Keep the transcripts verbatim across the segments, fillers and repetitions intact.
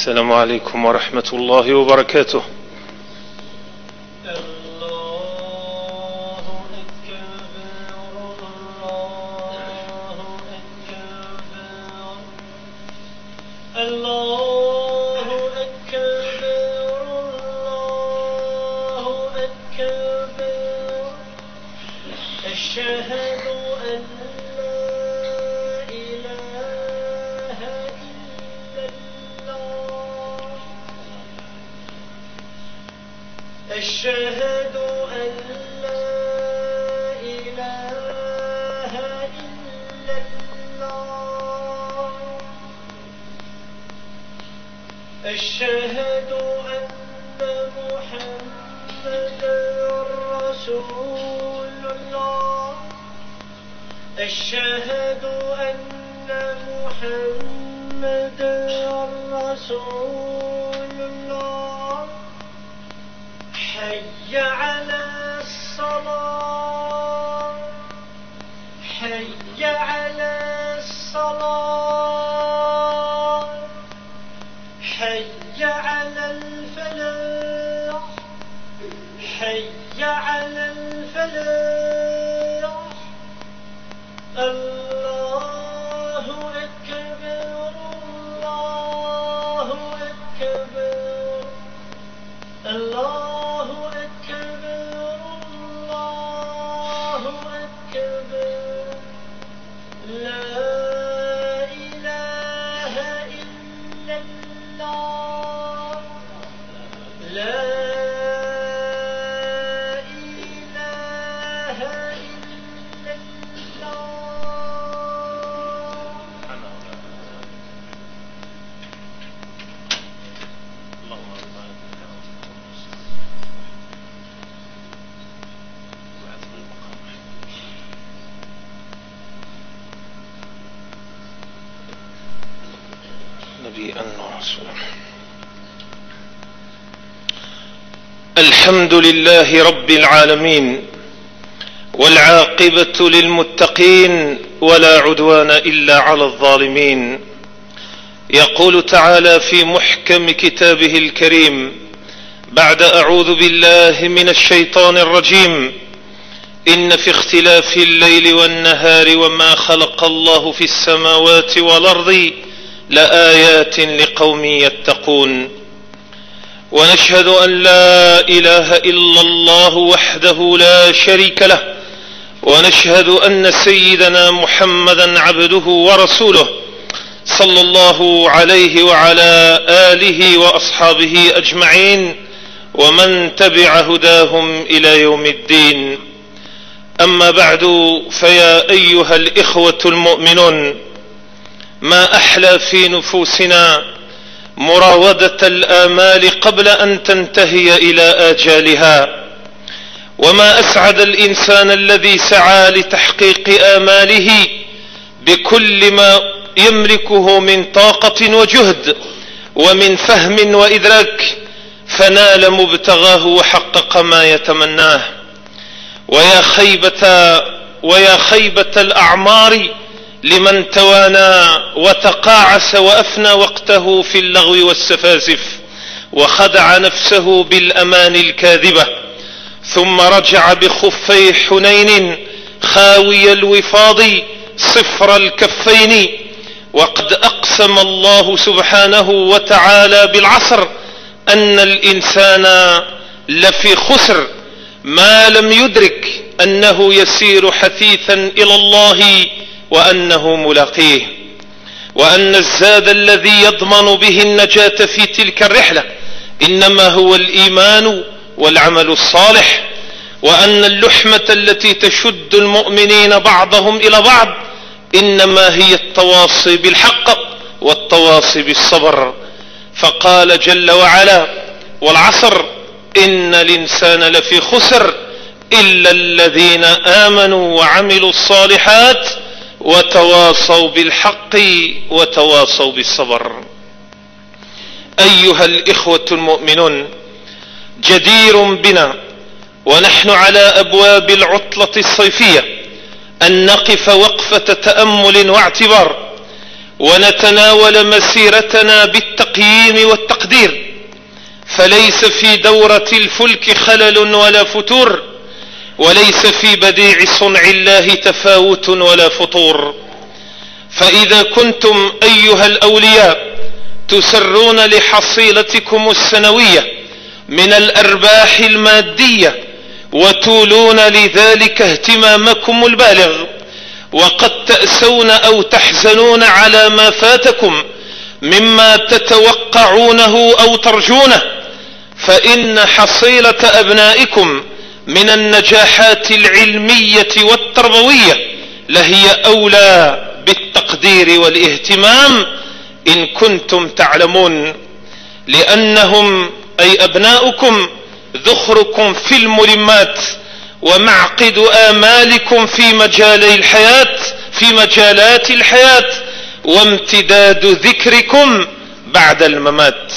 السلام عليكم ورحمة الله وبركاته. أشهد أن لا إله إلا الله. أشهد أن محمدا رسول الله. أشهد أن محمدا رسول الله. حي على الصلاة، حي على الصلاة، حي على الفلاح، حي على الفلاح. الله أكبر، الله أكبر، الله أكبر، الله أكبر. لا إله إلا الله، لا إله إلا الله. نبيا ورسولا. الحمد لله رب العالمين، والعاقبة للمتقين، ولا عدوان إلا على الظالمين. يقول تعالى في محكم كتابه الكريم بعد أعوذ بالله من الشيطان الرجيم: إن في اختلاف الليل والنهار وما خلق الله في السماوات والأرض لآيات لقوم يتقون. ونشهد أن لا إله إلا الله وحده لا شريك له، ونشهد أن سيدنا محمدا عبده ورسوله صلى الله عليه وعلى آله وأصحابه أجمعين، ومن تبع هداهم إلى يوم الدين. أما بعد، فيا أيها الإخوة المؤمنون، ما أحلى في نفوسنا مراودة الآمال قبل أن تنتهي إلى آجالها، وما أسعد الإنسان الذي سعى لتحقيق آماله بكل ما يملكه من طاقة وجهد ومن فهم وإدراك، فنال مبتغاه وحقق ما يتمناه. ويا خيبة ويا خيبة الأعمار لمن توانى وتقاعس وأفنى وقته في اللغو والسفاسف، وخدع نفسه بالأمان الكاذبة، ثم رجع بخفي حنين خاوي الوفاض صفر الكفين. وقد أقسم الله سبحانه وتعالى بالعصر أن الإنسان لفي خسر، ما لم يدرك أنه يسير حثيثا إلى الله وأنه ملاقيه، وأن الزاد الذي يضمن به النجاة في تلك الرحلة إنما هو الإيمان والعمل الصالح، وأن اللحمة التي تشد المؤمنين بعضهم إلى بعض إنما هي التواصي بالحق والتواصي بالصبر. فقال جل وعلا: والعصر إن الإنسان لفي خسر إلا الذين آمنوا وعملوا الصالحات وتواصوا بالحق وتواصوا بالصبر. أيها الإخوة المؤمنون، جدير بنا ونحن على أبواب العطلة الصيفية أن نقف وقفة تأمل واعتبار، ونتناول مسيرتنا بالتقييم والتقدير، فليس في دورة الفلك خلل ولا فتور، وليس في بديع صنع الله تفاوت ولا فطور. فإذا كنتم أيها الأولياء تسرون لحصيلتكم السنوية من الأرباح المادية وتولون لذلك اهتمامكم البالغ، وقد تأسون أو تحزنون على ما فاتكم مما تتوقعونه أو ترجونه، فإن حصيلة أبنائكم من النجاحات العلمية والتربوية لهي أولى بالتقدير والاهتمام إن كنتم تعلمون، لأنهم أي أبناؤكم ذخركم في الملمات ومعقد آمالكم في مجال الحياة في مجالات الحياة وامتداد ذكركم بعد الممات.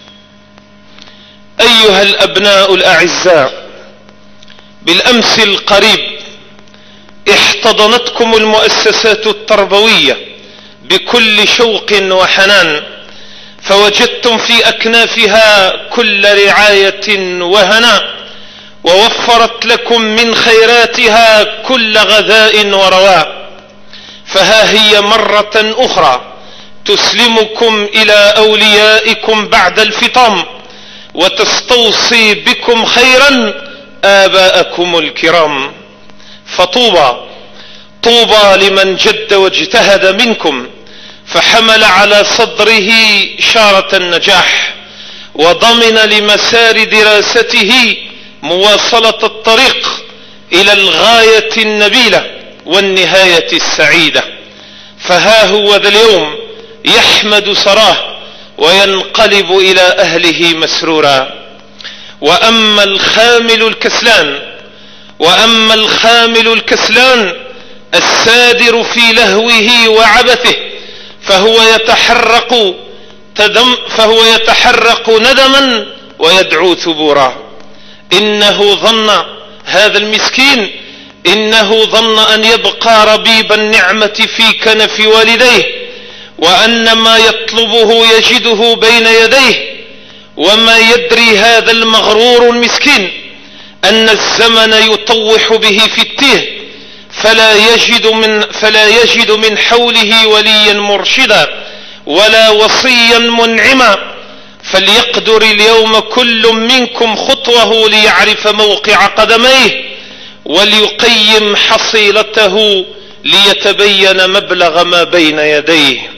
أيها الأبناء الأعزاء، بالأمس القريب احتضنتكم المؤسسات التربوية بكل شوق وحنان، فوجدتم في أكنافها كل رعاية وهناء، ووفرت لكم من خيراتها كل غذاء ورواء. فها هي مرة أخرى تسلمكم إلى أوليائكم بعد الفطام، وتستوصي بكم خيرا آباءكم الكرام. فطوبى طوبى لمن جد واجتهد منكم، فحمل على صدره شارة النجاح، وضمن لمسار دراسته مواصلة الطريق إلى الغاية النبيلة والنهاية السعيدة. فها هو ذا اليوم يحمد سراه وينقلب إلى أهله مسرورا. وأما الخامل الكسلان وأما الخامل الكسلان السادر في لهوه وعبثه فهو يتحرق تدم فهو يتحرق ندما ويدعو ثبورا. إنه ظن هذا المسكين إنه ظن أن يبقى ربيب النعمة في كنف والديه، وأن ما يطلبه يجده بين يديه، وما يدري هذا المغرور المسكين أن الزمن يطوح به في التيه، فلا يجد من, فلا يجد من حوله وليا مرشدا ولا وصيا منعما. فليقدر اليوم كل منكم خطوه ليعرف موقع قدميه، وليقيم حصيلته ليتبين مبلغ ما بين يديه.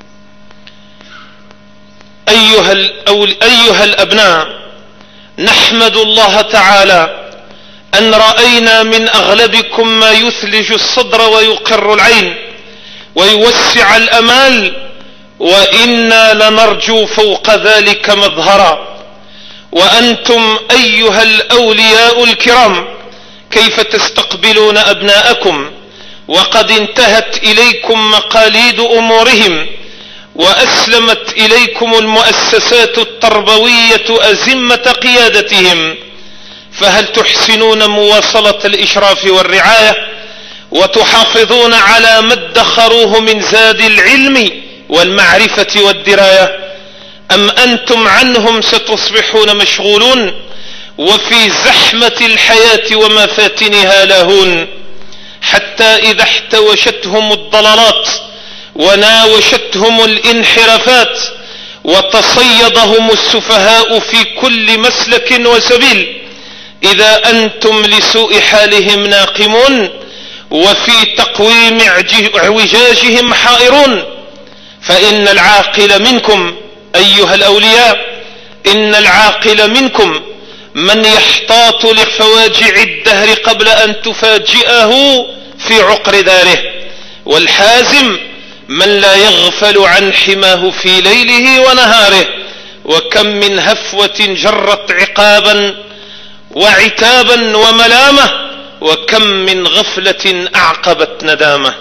أيها, أيها الأبناء، نحمد الله تعالى أن رأينا من أغلبكم ما يثلج الصدر ويقر العين ويوسع الأمال، وإنا لنرجو فوق ذلك مظهرا. وأنتم أيها الأولياء الكرام كيف تستقبلون أبناءكم وقد انتهت إليكم مقاليد أمورهم، وأسلمت إليكم المؤسسات التربوية أزمة قيادتهم؟ فهل تحسنون مواصلة الإشراف والرعاية وتحافظون على ما ادخروه من زاد العلم والمعرفة والدراية، أم أنتم عنهم ستصبحون مشغولون وفي زحمة الحياة ومفاتنها لاهون، حتى إذا احتوشتهم الضلالات وناوشتهم الانحرافات وتصيدهم السفهاء في كل مسلك وسبيل، إذا أنتم لسوء حالهم ناقمون وفي تقويم اعوجاجهم حائرون. فإن العاقل منكم أيها الأولياء إن العاقل منكم من يحتاط لفواجع الدهر قبل أن تفاجئه في عقر داره، والحازم من لا يغفل عن حماه في ليله ونهاره. وكم من هفوة جرت عقابا وعتابا وملامة، وكم من غفلة أعقبت ندامة.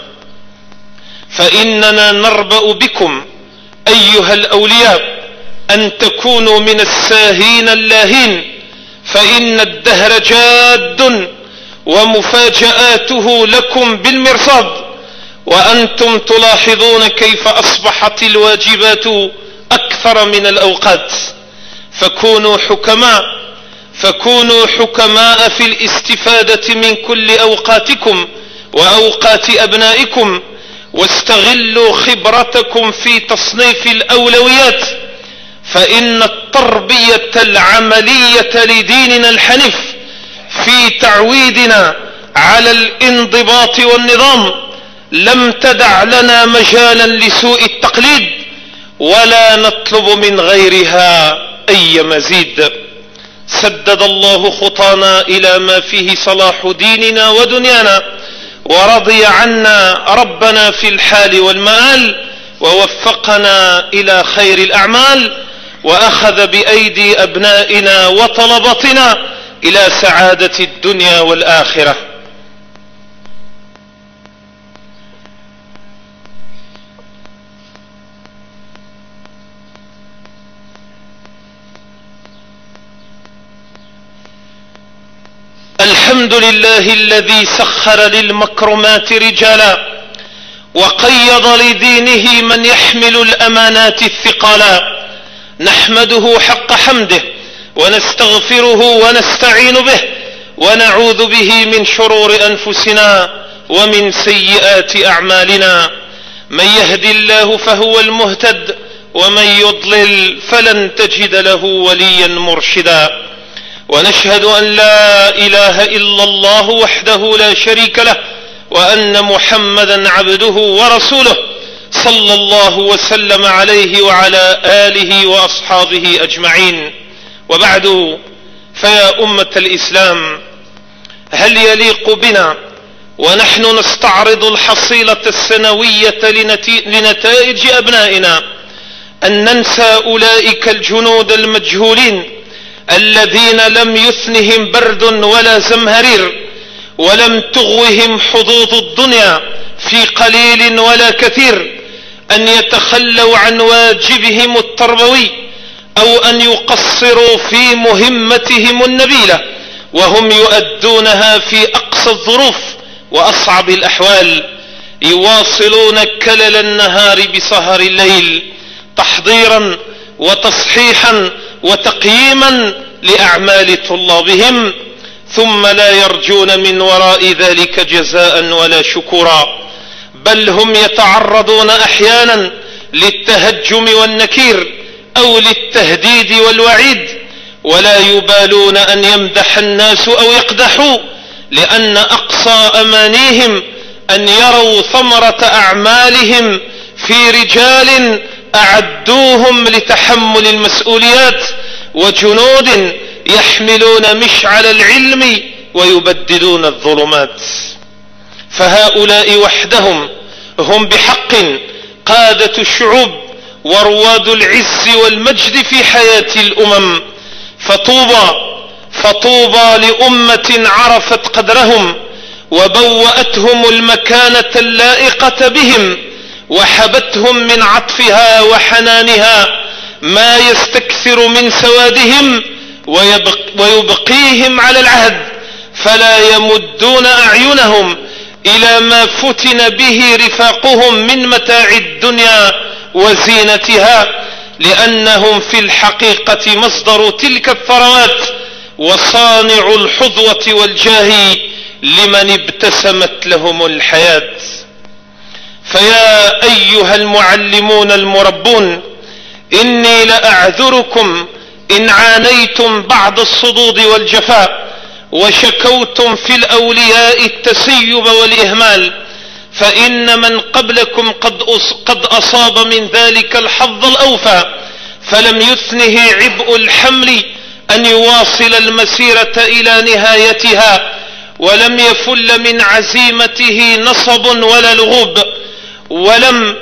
فإننا نربأ بكم أيها الأولياء أن تكونوا من الساهين اللاهين، فإن الدهر جاد ومفاجآته لكم بالمرصاد، وأنتم تلاحظون كيف أصبحت الواجبات أكثر من الأوقات. فكونوا حكماء فكونوا حكماء في الاستفادة من كل أوقاتكم وأوقات أبنائكم، واستغلوا خبرتكم في تصنيف الأولويات، فإن التربية العملية لديننا الحنيف في تعويدنا على الانضباط والنظام لم تدع لنا مجالا لسوء التقليد، ولا نطلب من غيرها أي مزيد. سدد الله خطانا إلى ما فيه صلاح ديننا ودنيانا، ورضي عنا ربنا في الحال والمآل، ووفقنا إلى خير الأعمال، وأخذ بأيدي أبنائنا وطلبتنا إلى سعادة الدنيا والآخرة. الحمد لله الذي سخر للمكرمات رجالا، وقيض لدينه من يحمل الأمانات الثقالا. نحمده حق حمده، ونستغفره ونستعين به، ونعوذ به من شرور أنفسنا ومن سيئات أعمالنا. من يهد الله فهو المهتد، ومن يضلل فلن تجد له وليا مرشدا. ونشهد أن لا إله إلا الله وحده لا شريك له، وأن محمدا عبده ورسوله، صلى الله وسلم عليه وعلى آله وأصحابه أجمعين. وبعد، فيا أمة الإسلام، هل يليق بنا ونحن نستعرض الحصيلة السنوية لنتائج أبنائنا أن ننسى أولئك الجنود المجهولين الذين لم يثنهم برد ولا زمهرير، ولم تغوهم حظوظ الدنيا في قليل ولا كثير، أن يتخلوا عن واجبهم التربوي، أو أن يقصروا في مهمتهم النبيلة وهم يؤدونها في أقصى الظروف وأصعب الأحوال، يواصلون كلل النهار بسهر الليل، تحضيرا وتصحيحا وتقييما لأعمال طلابهم، ثم لا يرجون من وراء ذلك جزاء ولا شكورا، بل هم يتعرضون أحيانا للتهجم والنكير أو للتهديد والوعيد، ولا يبالون أن يمدح الناس أو يقدحوا، لأن أقصى أمانيهم أن يروا ثمرة أعمالهم في رجال أعدوهم لتحمل المسؤوليات، وجنود يحملون مشعل العلم ويبددون الظلمات. فهؤلاء وحدهم هم بحق قادة الشعوب ورواد العز والمجد في حياة الأمم. فطوبى فطوبى لأمة عرفت قدرهم، وبوأتهم المكانة اللائقة بهم، وحبتهم من عطفها وحنانها ما يستكثر من سوادهم ويبق ويبقيهم على العهد، فلا يمدون أعينهم إلى ما فتن به رفاقهم من متاع الدنيا وزينتها، لأنهم في الحقيقة مصدر تلك الثروات وصانع الحظوة والجاه لمن ابتسمت لهم الحياة. فيا أيها المعلمون المربون، إني لأعذركم إن عانيتم بعض الصدود والجفاء، وشكوتم في الأولياء التسيب والإهمال، فإن من قبلكم قد قد أصاب من ذلك الحظ الأوفى، فلم يثنه عبء الحمل أن يواصل المسيرة إلى نهايتها، ولم يفل من عزيمته نصب ولا لغوب، ولم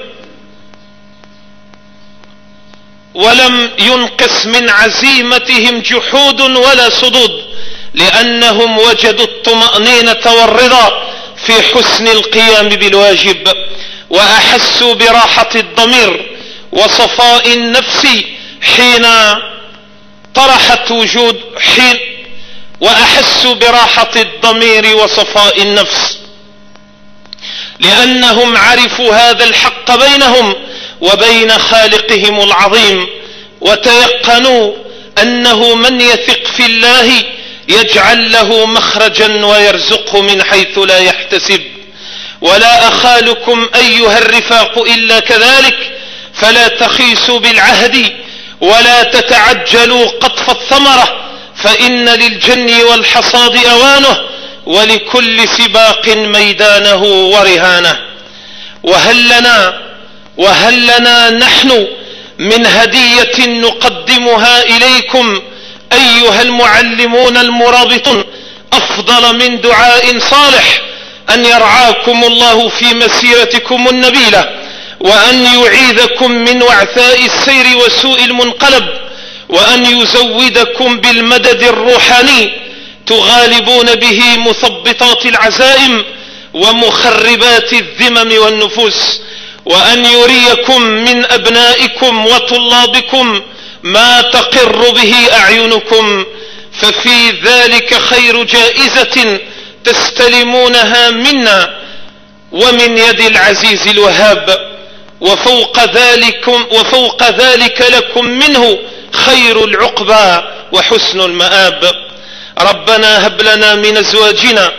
ولم ينقص من عزيمتهم جحود ولا صدود، لأنهم وجدوا الطمأنينة والرضا في حسن القيام بالواجب، وأحسوا براحة الضمير وصفاء النفس حين طرحت وجود حين وأحسوا براحة الضمير وصفاء النفس لأنهم عرفوا هذا الحق بينهم وبين خالقهم العظيم، وتيقنوا أنه من يثق في الله يجعل له مخرجا ويرزقه من حيث لا يحتسب. ولا أخالكم أيها الرفاق إلا كذلك، فلا تخيسوا بالعهد ولا تتعجلوا قطف الثمرة، فإن للجني والحصاد أوانه، ولكل سباق ميدانه ورهانه. وهل لنا وهل لنا نحن من هدية نقدمها إليكم أيها المعلمون المرابطون أفضل من دعاء صالح أن يرعاكم الله في مسيرتكم النبيلة، وأن يعيذكم من وعثاء السير وسوء المنقلب، وأن يزودكم بالمدد الروحاني تغالبون به مثبطات العزائم ومخربات الذمم والنفوس، وأن يريكم من أبنائكم وطلابكم ما تقر به أعينكم، ففي ذلك خير جائزة تستلمونها منا ومن يد العزيز الوهاب، وفوق ذلك, وفوق ذلك لكم منه خير العقبى وحسن المآب. ربنا هب لنا من أزواجنا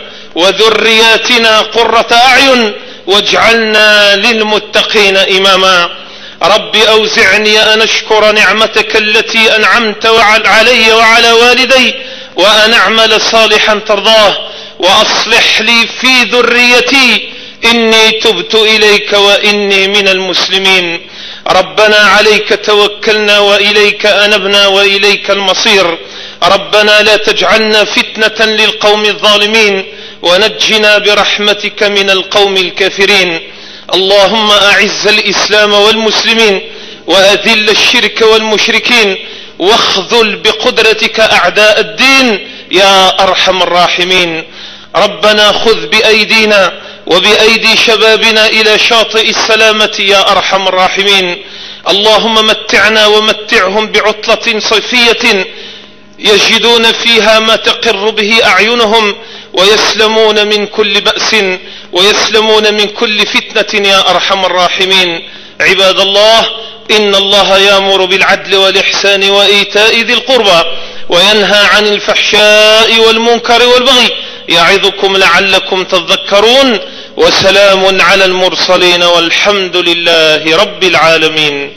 وذرياتنا قرة أعين واجعلنا للمتقين إماما. رب أوزعني أن أشكر نعمتك التي أنعمت علي وعلى والدي، وأن أعمل صالحا ترضاه، وأصلح لي في ذريتي إني تبت إليك وإني من المسلمين. ربنا عليك توكلنا وإليك أنبنا وإليك المصير. ربنا لا تجعلنا فتنة للقوم الظالمين، ونجنا برحمتك من القوم الكافرين. اللهم أعز الإسلام والمسلمين، وأذل الشرك والمشركين، واخذل بقدرتك أعداء الدين يا أرحم الراحمين. ربنا خذ بأيدينا وبأيدي شبابنا إلى شاطئ السلامة يا أرحم الراحمين. اللهم متعنا ومتعهم بعطلة صيفية يجدون فيها ما تقر به أعينهم، ويسلمون من كل بأس، ويسلمون من كل فتنة يا أرحم الراحمين. عباد الله، إن الله يأمر بالعدل والإحسان وإيتاء ذي القربى، وينهى عن الفحشاء والمنكر والبغي، يعظكم لعلكم تذكرون. وسلام على المرسلين والحمد لله رب العالمين.